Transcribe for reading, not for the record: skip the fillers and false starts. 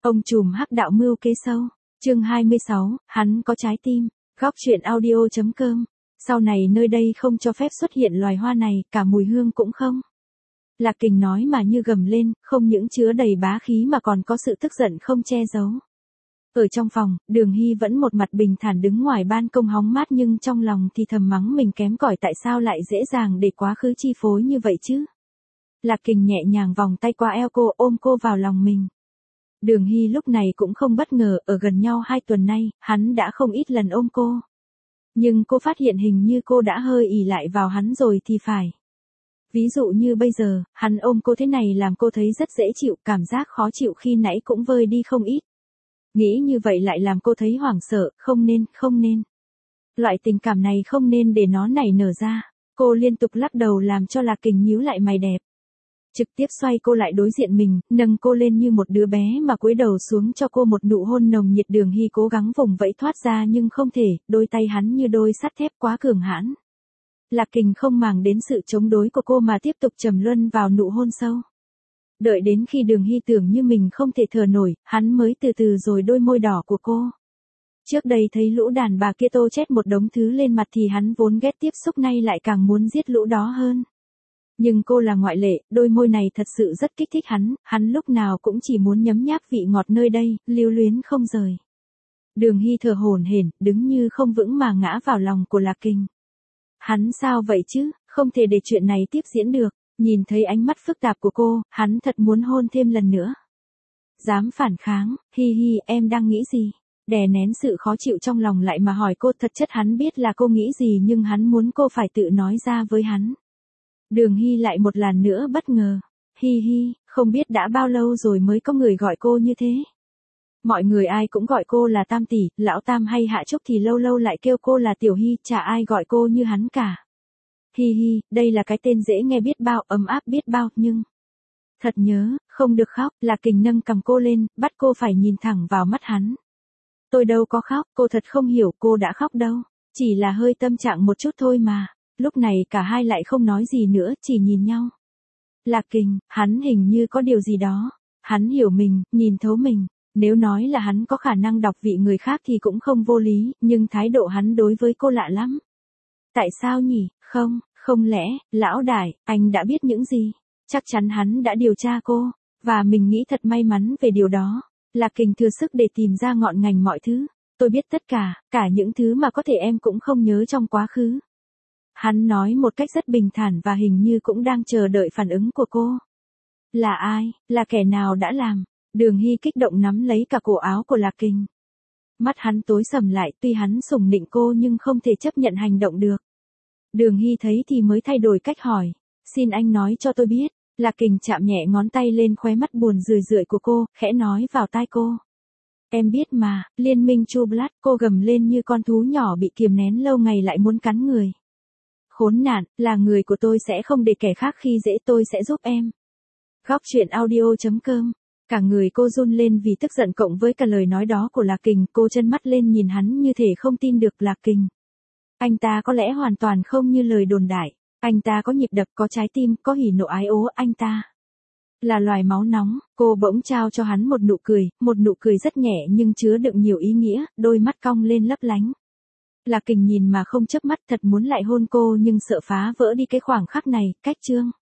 Ông trùm hắc đạo mưu kế sâu. Chương 26, hắn có trái tim. Góc truyện audio.com. Sau này nơi đây không cho phép xuất hiện loài hoa này, cả mùi hương cũng không. Lạc Kình nói mà như gầm lên, không những chứa đầy bá khí mà còn có sự tức giận không che giấu. Ở trong phòng, Đường Hy vẫn một mặt bình thản đứng ngoài ban công hóng mát nhưng trong lòng thì thầm mắng mình kém cỏi tại sao lại dễ dàng để quá khứ chi phối như vậy chứ. Lạc Kình nhẹ nhàng vòng tay qua eo cô ôm cô vào lòng mình. Đường Hy lúc này cũng không bất ngờ, ở gần nhau 2 tuần nay, hắn đã không ít lần ôm cô. Nhưng cô phát hiện hình như cô đã hơi ỷ lại vào hắn rồi thì phải. Ví dụ như bây giờ, hắn ôm cô thế này làm cô thấy rất dễ chịu, cảm giác khó chịu khi nãy cũng vơi đi không ít. Nghĩ như vậy lại làm cô thấy hoảng sợ, không nên. Loại tình cảm này không nên để nó nảy nở ra. Cô liên tục lắc đầu làm cho Lạc Kình nhíu lại mày đẹp. Trực tiếp xoay cô lại đối diện mình, nâng cô lên như một đứa bé mà cúi đầu xuống cho cô một nụ hôn nồng nhiệt. Đường Hy cố gắng vùng vẫy thoát ra nhưng không thể, đôi tay hắn như đôi sắt thép quá cường hãn. Lạc Kình không màng đến sự chống đối của cô mà tiếp tục trầm luân vào nụ hôn sâu. Đợi đến khi Đường Hy tưởng như mình không thể thở nổi, hắn mới từ từ rồi đôi môi đỏ của cô. Trước đây thấy lũ đàn bà kia tô chết một đống thứ lên mặt thì hắn vốn ghét tiếp xúc, nay lại càng muốn giết lũ đó hơn. Nhưng cô là ngoại lệ, đôi môi này thật sự rất kích thích hắn lúc nào cũng chỉ muốn nhấm nháp vị ngọt nơi đây, lưu luyến không rời. Đường Hy thở hổn hển, đứng như không vững mà ngã vào lòng của Lạc Kình. Hắn sao vậy chứ, không thể để chuyện này tiếp diễn được. Nhìn thấy ánh mắt phức tạp của cô, hắn thật muốn hôn thêm lần nữa. Dám phản kháng, Hi, em đang nghĩ gì? Đè nén sự khó chịu trong lòng lại mà hỏi cô, thật chất hắn biết là cô nghĩ gì nhưng hắn muốn cô phải tự nói ra với hắn. Đường Hy lại một lần nữa bất ngờ. Hi, không biết đã bao lâu rồi mới có người gọi cô như thế. Mọi người ai cũng gọi cô là Tam tỷ, lão Tam hay Hạ Trúc thì lâu lâu lại kêu cô là Tiểu Hy, chả ai gọi cô như hắn cả. Hi, đây là cái tên dễ nghe biết bao, ấm áp biết bao, nhưng... Thật nhớ, không được khóc. Lạc Kình nâng cầm cô lên, bắt cô phải nhìn thẳng vào mắt hắn. Tôi đâu có khóc, cô thật không hiểu cô đã khóc đâu. Chỉ là hơi tâm trạng một chút thôi mà. Lúc này cả hai lại không nói gì nữa, chỉ nhìn nhau. Lạc Kình, hắn hình như có điều gì đó. Hắn hiểu mình, nhìn thấu mình. Nếu nói là hắn có khả năng đọc vị người khác thì cũng không vô lý, nhưng thái độ hắn đối với cô lạ lắm. Tại sao nhỉ? Không lẽ, lão đại, anh đã biết những gì? Chắc chắn hắn đã điều tra cô, và mình nghĩ thật may mắn về điều đó. Lạc Kình thừa sức để tìm ra ngọn ngành mọi thứ. Tôi biết tất cả những thứ mà có thể em cũng không nhớ trong quá khứ. Hắn nói một cách rất bình thản và hình như cũng đang chờ đợi phản ứng của cô. Là ai, là kẻ nào đã làm? Đường Hy kích động nắm lấy cả cổ áo của Lạc Kình. Mắt hắn tối sầm lại, tuy hắn sủng nịnh cô nhưng không thể chấp nhận hành động được. Đường Hy thấy thì mới thay đổi cách hỏi. Xin anh nói cho tôi biết. Lạc Kình chạm nhẹ ngón tay lên khóe mắt buồn rười rượi của cô, khẽ nói vào tai cô. Em biết mà, Liên minh True Blood. Cô gầm lên như con thú nhỏ bị kiềm nén lâu ngày lại muốn cắn người. Khốn nạn, là người của tôi sẽ không để kẻ khác khi dễ, tôi sẽ giúp em. Góc truyện audio.com. Cả người cô run lên vì tức giận cộng với cả lời nói đó của Lạc Kình. Cô trân mắt lên nhìn hắn như thể không tin được. Lạc Kình, anh ta có lẽ hoàn toàn không như lời đồn đại. Anh ta có nhịp đập, có trái tim, có hỉ nộ ái ố. Anh ta là loài máu nóng. Cô bỗng trao cho hắn một nụ cười rất nhẹ nhưng chứa đựng nhiều ý nghĩa, đôi mắt cong lên lấp lánh. Lạc Kình nhìn mà không chớp mắt, thật muốn lại hôn cô nhưng sợ phá vỡ đi cái khoảng khắc này. Cách chương